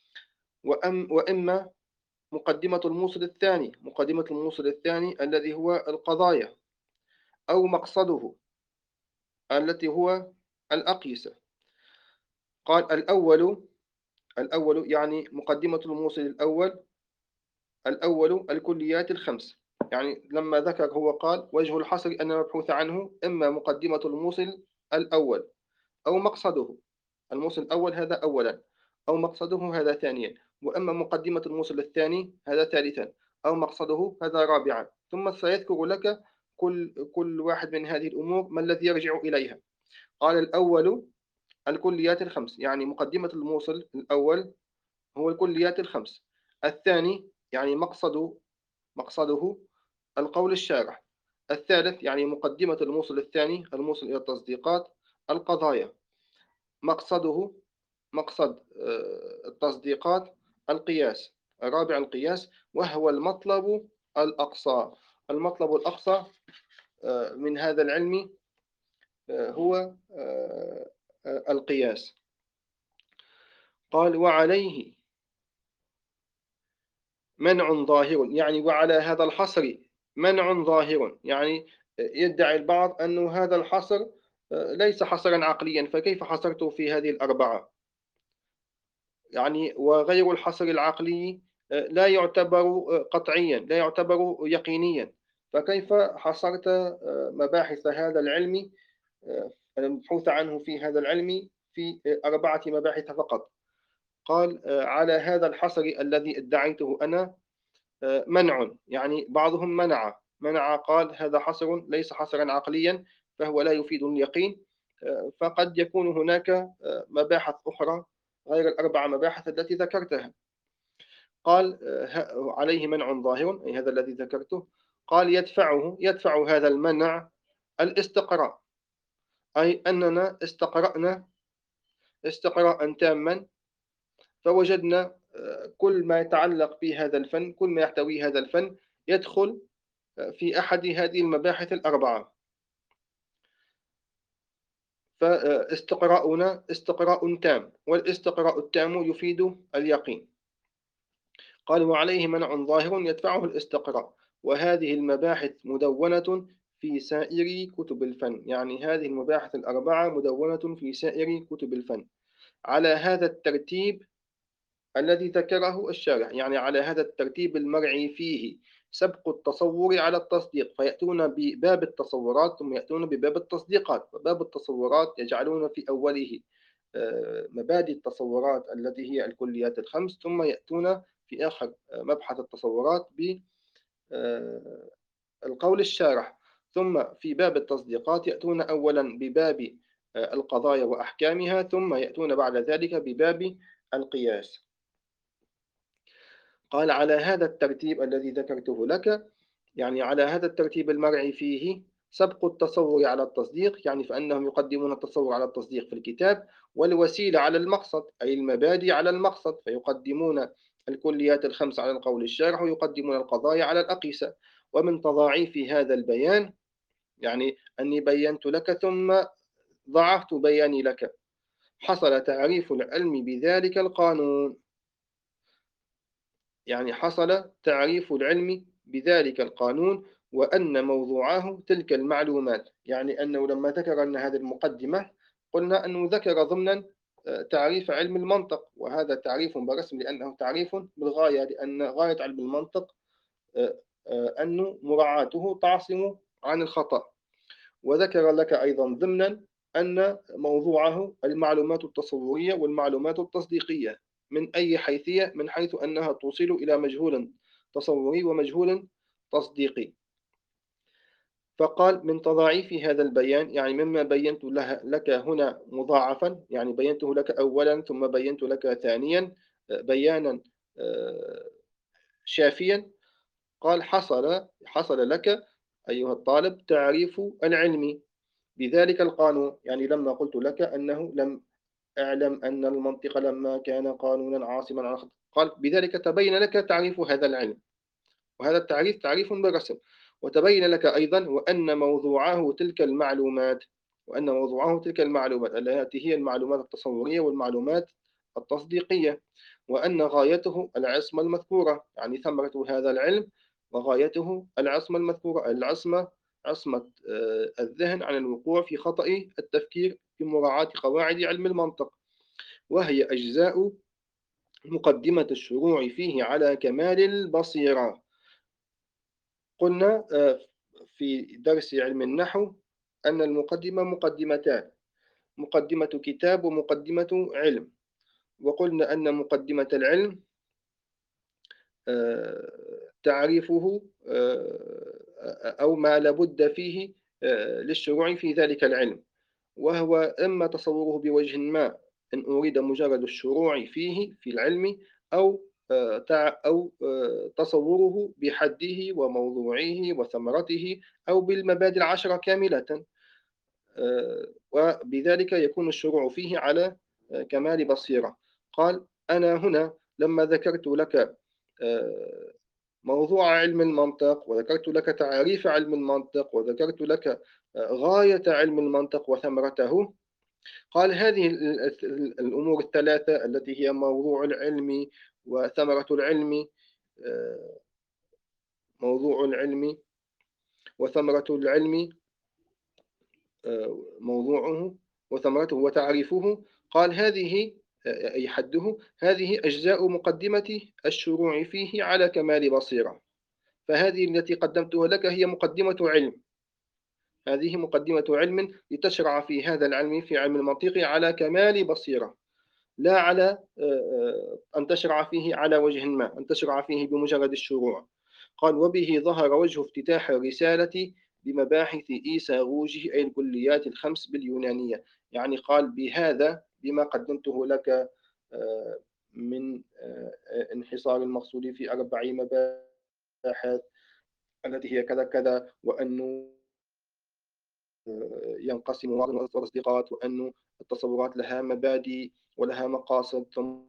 وإما مقدمة الموصل الثاني، مقدمة الموصل الثاني الذي هو القضايا، أو مقصده التي هو الأقيسة. قال الأول يعني مقدمة الموصل الأول الكليات الخمس. يعني لما ذكر هو قال وجه الحصر أن المبحوث عنه إما مقدمة الموصل الأول أو مقصده. الموصل الأول هذا أولا، أو مقصده هذا ثانيا. وأما مقدمة الموصل الثاني هذا ثالثا، أو مقصده هذا رابعا. ثم سيذكر لك كل واحد من هذه الأمور ما الذي يرجع إليها. قال الأول الكليات الخمس، يعني مقدمة الموصل الأول هو الكليات الخمس. الثاني يعني مقصده القول الشارح. الثالث يعني مقدمة الموصل الثاني الموصل إلى التصديقات القضايا. مقصده مقصد التصديقات القياس. الرابع القياس، وهو المطلب الأقصى. المطلب الأقصى من هذا العلم هو القياس. قال وعليه منع ظاهر، يعني وعلى هذا الحصر منع ظاهر. يعني يدعي البعض أن هذا الحصر ليس حصرا عقليا، فكيف حصرته في هذه الأربعة؟ يعني وغير الحصر العقلي لا يعتبر قطعيا، لا يعتبر يقينيا. فكيف حصرت مباحث هذا العلم، المبحوث عنه في هذا العلم، في أربعة مباحث فقط؟ قال على هذا الحصر الذي ادعيته أنا منع، يعني بعضهم منع قال هذا حصر ليس حصرا عقليا، فهو لا يفيد اليقين. فقد يكون هناك مباحث أخرى غير الأربع مباحث التي ذكرتها. قال عليه منع ظاهر، أي هذا الذي ذكرته. قال يدفع هذا المنع الاستقراء، أي أننا استقرأنا استقراء تاما، فوجدنا كل ما يتعلق بهذا الفن، كل ما يحتوي هذا الفن يدخل في أحد هذه المباحث الأربعة. فاستقراؤنا استقراء تام، والاستقراء التام يفيد اليقين. قال وعليه منع ظاهر يدفعه الاستقراء، وهذه المباحث مدونة في سائر كتب الفن. يعني هذه المباحث الأربعة مدونة في سائر كتب الفن على هذا الترتيب الذي ذكره الشارح، يعني على هذا الترتيب المرعي فيه سبق التصور على التصديق. فيأتون بباب التصورات ثم يأتون بباب التصديقات. وباب التصورات يجعلون في أوله مبادئ التصورات التي هي الكليات الخمس، ثم يأتون في آخر مبحث التصورات بالقول الشارح. ثم في باب التصديقات يأتون أولا بباب القضايا وأحكامها، ثم يأتون بعد ذلك بباب القياس. قال على هذا الترتيب الذي ذكرته لك، يعني على هذا الترتيب المرعي فيه سبق التصور على التصديق، يعني فأنهم يقدمون التصور على التصديق في الكتاب، والوسيلة على المقصد، أي المبادئ على المقصد، فيقدمون الكليات الخمس على القول الشارح، ويقدمون القضايا على الأقيسة. ومن تضاعيف هذا البيان، يعني أني بينت لك ثم ضعفت بياني لك، حصل تعريف العلم بذلك القانون. يعني حصل تعريف العلم بذلك القانون، وأن موضوعه تلك المعلومات. يعني أنه لما ذكر أن هذه المقدمة، قلنا أنه ذكر ضمنا تعريف علم المنطق، وهذا تعريف برسم لأنه تعريف بالغاية، لأن غاية علم المنطق أنه مراعاته تعصم عن الخطأ. وذكر لك أيضا ضمنا أن موضوعه المعلومات التصورية والمعلومات التصديقية، من أي حيثية؟ من حيث أنها توصل إلى مجهول تصوري ومجهول تصديقي. فقال من تضاعيف هذا البيان، يعني مما بينت لك هنا مضاعفا، يعني بينته لك أولا ثم بينت لك ثانيا، بيانا شافيا. قال: حصل لك أيها الطالب تعريف العلم بذلك القانون. يعني لما قلت لك أنه لم أعلم أن المنطق لما كان قانونا عاصما عن الخطأ، قال: بذلك تبين لك تعريف هذا العلم، وهذا التعريف تعريف بالرسم. وتبين لك أيضا وأن موضوعه تلك المعلومات التي هي المعلومات التصورية والمعلومات التصديقية، وأن غايته العصمة المذكورة. يعني ثمرة هذا العلم وغايته العصمة المذكورة، عصمة الذهن عن الوقوع في خطأ التفكير بمراعاة قواعد علم المنطق، وهي أجزاء مقدمة الشروع فيه على كمال البصيرة. قلنا في درس علم النحو أن المقدمة مقدمتان: مقدمة كتاب ومقدمة علم. وقلنا أن مقدمة العلم تعريفه أو ما لابد فيه للشروع في ذلك العلم، وهو إما تصوره بوجه ما إن أريد مجرد الشروع فيه في العلم، أو تصوره بحده وموضوعه وثمرته، أو بالمبادئ العشرة كاملة. وبذلك يكون الشروع فيه على كمال بصيرة. قال: أنا هنا لما ذكرت لك موضوع علم المنطق، وذكرت لك تعريف علم المنطق، وذكرت لك غاية علم المنطق وثمرته، قال: هذه الأمور الثلاثة التي هي موضوع العلم وثمرة العلم، موضوع العلم وثمرة العلم، موضوعه وثمرته وتعريفه، قال: هذه أي حده، هذه أجزاء مقدمة الشروع فيه على كمال بصيرة. فهذه التي قدمتها لك هي مقدمة علم، هذه مقدمة علم لتشرع في هذا العلم، في علم المنطق، على كمال بصيرة، لا على أن تشرع فيه على وجه ما، أن تشرع فيه بمجرد الشروع. قال: وبه ظهر وجه افتتاح الرسالة بمباحث إيسا غوجه، أي الكليات الخمس باليونانية. يعني قال: بهذا، بما قدمته لك من انحصار المقصود في 4 مباحث التي هي كذا كذا، وأنه ينقسم بعض التصديقات، وأن التصورات لها مبادئ ولها مقاصد،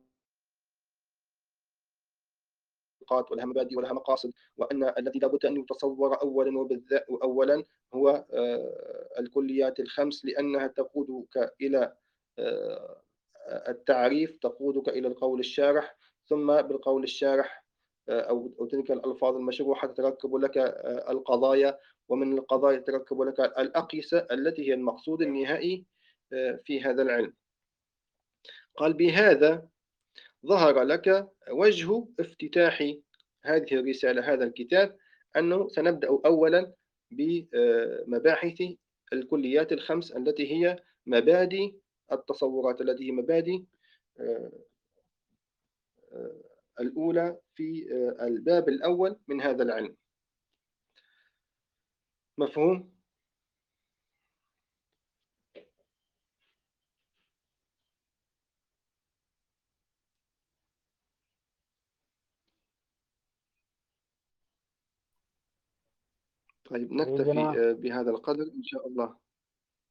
ولها مبادئ ولها مقاصد، وأن الذي لابد أن يتصور أولا هو الكليات الخمس، لأنها تقودك إلى التعريف، تقودك إلى القول الشارح، ثم بالقول الشارح أو تلك الألفاظ المشروحة تتركب لك القضايا، ومن القضايا تتركب لك الأقيسة التي هي المقصود النهائي في هذا العلم. قال: بهذا ظهر لك وجه افتتاح هذه الرسالة، هذا الكتاب، أنه سنبدأ أولا بمباحث الكليات الخمس التي هي مبادئ التصورات، التي هي مبادئ الأولى في الباب الأول من هذا العلم. مفهوم؟ طيب، طيب جناب. نكتفي بهذا القدر إن شاء الله.